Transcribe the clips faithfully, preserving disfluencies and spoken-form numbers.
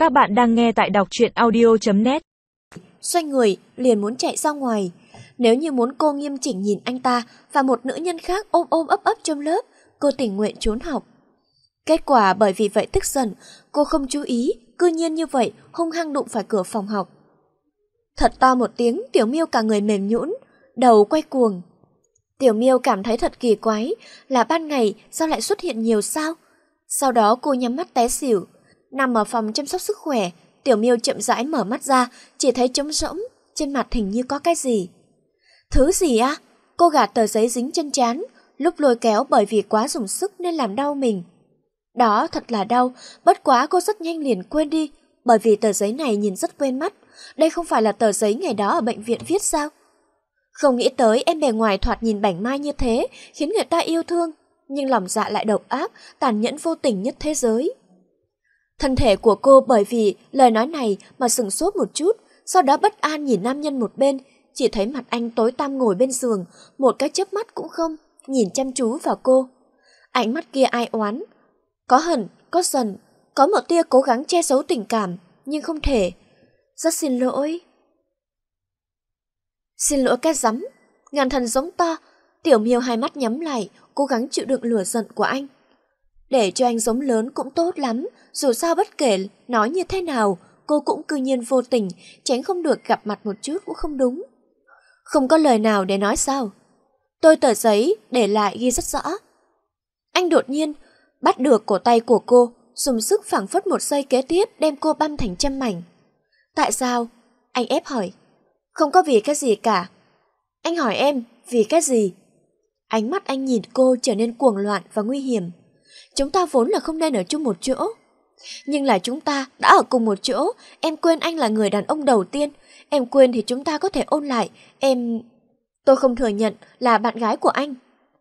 Các bạn đang nghe tại đọc truyện audio chấm net. Xoay người, liền muốn chạy ra ngoài. Nếu như muốn cô nghiêm chỉnh nhìn anh ta và một nữ nhân khác ôm ôm ấp ấp trong lớp, cô tình nguyện trốn học. Kết quả bởi vì vậy tức giận, cô không chú ý, cư nhiên như vậy hung hăng đụng phải cửa phòng học. Thật to một tiếng, Tiểu Miêu cả người mềm nhũn, đầu quay cuồng. Tiểu Miêu cảm thấy thật kỳ quái, là ban ngày sao lại xuất hiện nhiều sao? Sau đó cô nhắm mắt té xỉu, nằm ở phòng chăm sóc sức khỏe. Tiểu Miêu chậm rãi mở mắt ra, chỉ thấy trống rỗng, trên mặt hình như có cái gì. Thứ gì á? Cô gạt tờ giấy dính chân trán, lúc lôi kéo bởi vì quá dùng sức nên làm đau mình. Đó thật là đau, bất quá cô rất nhanh liền quên đi, bởi vì tờ giấy này nhìn rất quen mắt. Đây không phải là tờ giấy ngày đó ở bệnh viện viết sao? Không nghĩ tới em bề ngoài thoạt nhìn bảnh mai như thế, khiến người ta yêu thương, nhưng lòng dạ lại độc ác, tàn nhẫn vô tình nhất thế giới. Thân thể của cô bởi vì lời nói này mà sửng sốt một chút, sau đó bất an nhìn nam nhân một bên, chỉ thấy mặt anh tối tăm ngồi bên giường, một cái chớp mắt cũng không, nhìn chăm chú vào cô. Ánh mắt kia ai oán, có hận, có giận, có một tia cố gắng che giấu tình cảm, nhưng không thể. Rất xin lỗi. Xin lỗi cái rắm, Ngàn Thần giống to. Tiểu Miêu hai mắt nhắm lại, cố gắng chịu đựng lửa giận của anh. Để cho anh giống lớn cũng tốt lắm, dù sao bất kể nói như thế nào, cô cũng cư nhiên vô tình, tránh không được gặp mặt một chút cũng không đúng. Không có lời nào để nói sao? Tôi tờ giấy để lại ghi rất rõ. Anh đột nhiên bắt được cổ tay của cô, dùng sức phảng phất một giây kế tiếp đem cô băm thành trăm mảnh. Tại sao? Anh ép hỏi. Không có vì cái gì cả. Anh hỏi em, vì cái gì? Ánh mắt anh nhìn cô trở nên cuồng loạn và nguy hiểm. Chúng ta vốn là không nên ở chung một chỗ. Nhưng là chúng ta đã ở cùng một chỗ. Em quên anh là người đàn ông đầu tiên. Em quên thì chúng ta có thể ôn lại. Em... Tôi không thừa nhận là bạn gái của anh.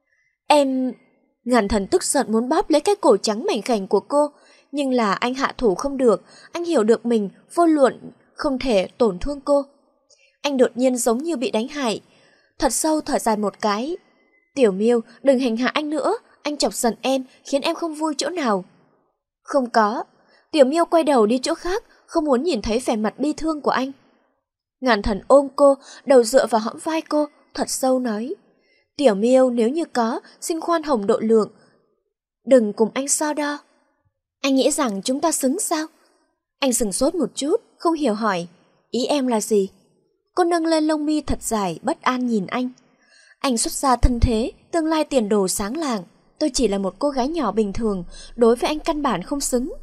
Em... Ngàn Thần tức giận muốn bóp lấy cái cổ trắng mảnh khảnh của cô. Nhưng là anh hạ thủ không được. Anh hiểu được mình vô luận không thể tổn thương cô. Anh đột nhiên giống như bị đánh hại. Thật sâu thở dài một cái. Tiểu Miêu, đừng hành hạ anh nữa. Anh chọc giận em, khiến em không vui chỗ nào. Không có. Tiểu Miêu quay đầu đi chỗ khác, không muốn nhìn thấy vẻ mặt bi thương của anh. Ngàn Thần ôm cô, đầu dựa vào hõm vai cô, thật sâu nói. Tiểu Miêu, nếu như có, xin khoan hồng độ lượng. Đừng cùng anh so đo. Anh nghĩ rằng chúng ta xứng sao? Anh sửng sốt một chút, không hiểu hỏi. Ý em là gì? Cô nâng lên lông mi thật dài, bất an nhìn anh. Anh xuất ra thân thế, tương lai tiền đồ sáng lạng. Tôi chỉ là một cô gái nhỏ bình thường, đối với anh căn bản không xứng.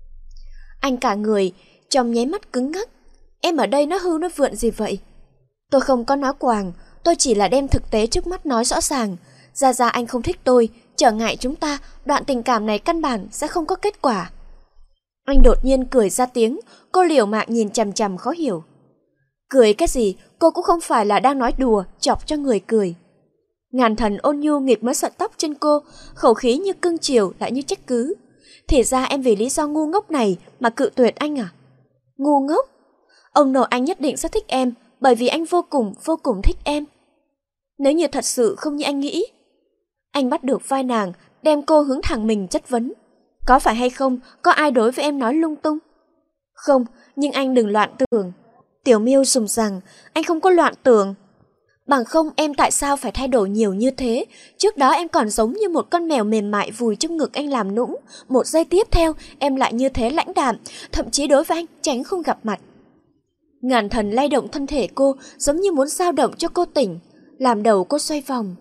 Anh cả người, trong nháy mắt cứng ngắc. Em ở đây nói hưu nói vượn gì vậy? Tôi không có nói quàng, tôi chỉ là đem thực tế trước mắt nói rõ ràng. Ra ra anh không thích tôi, trở ngại chúng ta, đoạn tình cảm này căn bản sẽ không có kết quả. Anh đột nhiên cười ra tiếng, cô liều mạng nhìn chằm chằm khó hiểu. Cười cái gì, cô cũng không phải là đang nói đùa, chọc cho người cười. Ngàn Thần ôn nhu nghịch mấy sợi tóc trên cô, khẩu khí như cưng chiều lại như trách cứ. Thì ra em vì lý do ngu ngốc này mà cự tuyệt anh à? Ngu ngốc? Ông nội anh nhất định sẽ thích em, bởi vì anh vô cùng vô cùng thích em. Nếu như thật sự không như anh nghĩ. Anh bắt được vai nàng, đem cô hướng thẳng mình chất vấn. Có phải hay không, có ai đối với em nói lung tung? Không, nhưng anh đừng loạn tưởng. Tiểu Miêu dùng rằng, anh không có loạn tưởng. Bằng không em tại sao phải thay đổi nhiều như thế? Trước đó em còn giống như một con mèo mềm mại vùi trong ngực anh làm nũng. Một giây tiếp theo em lại như thế lãnh đạm, thậm chí đối với anh tránh không gặp mặt. Ngàn Thần lay động thân thể cô, giống như muốn dao động cho cô tỉnh, làm đầu cô xoay vòng.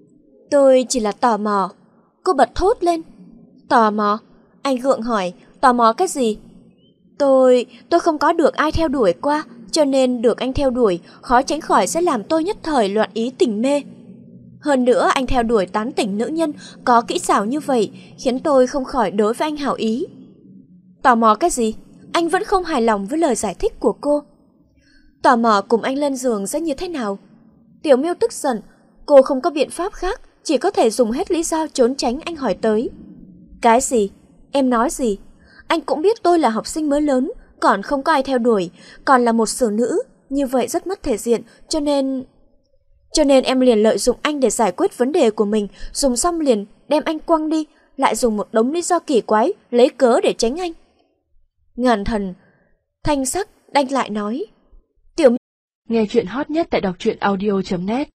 Tôi chỉ là tò mò. Cô bật thốt lên. Tò mò? Anh gượng hỏi, tò mò cái gì? Tôi, tôi không có được ai theo đuổi qua, cho nên được anh theo đuổi, khó tránh khỏi sẽ làm tôi nhất thời loạn ý tình mê. Hơn nữa anh theo đuổi tán tỉnh nữ nhân có kỹ xảo như vậy, khiến tôi không khỏi đối với anh hảo ý. Tò mò cái gì? Anh vẫn không hài lòng với lời giải thích của cô. Tò mò cùng anh lên giường sẽ như thế nào? Tiểu Miêu tức giận, cô không có biện pháp khác, chỉ có thể dùng hết lý do trốn tránh anh hỏi tới. Cái gì? Em nói gì? Anh cũng biết tôi là học sinh mới lớn, còn không có ai theo đuổi, còn là một xử nữ, như vậy rất mất thể diện, cho nên... Cho nên em liền lợi dụng anh để giải quyết vấn đề của mình, dùng xong liền đem anh quăng đi, lại dùng một đống lý do kỳ quái, lấy cớ để tránh anh. Ngàn Thần thanh sắc đanh lại nói. Nghe chuyện hot nhất tại đọc truyện audio chấm net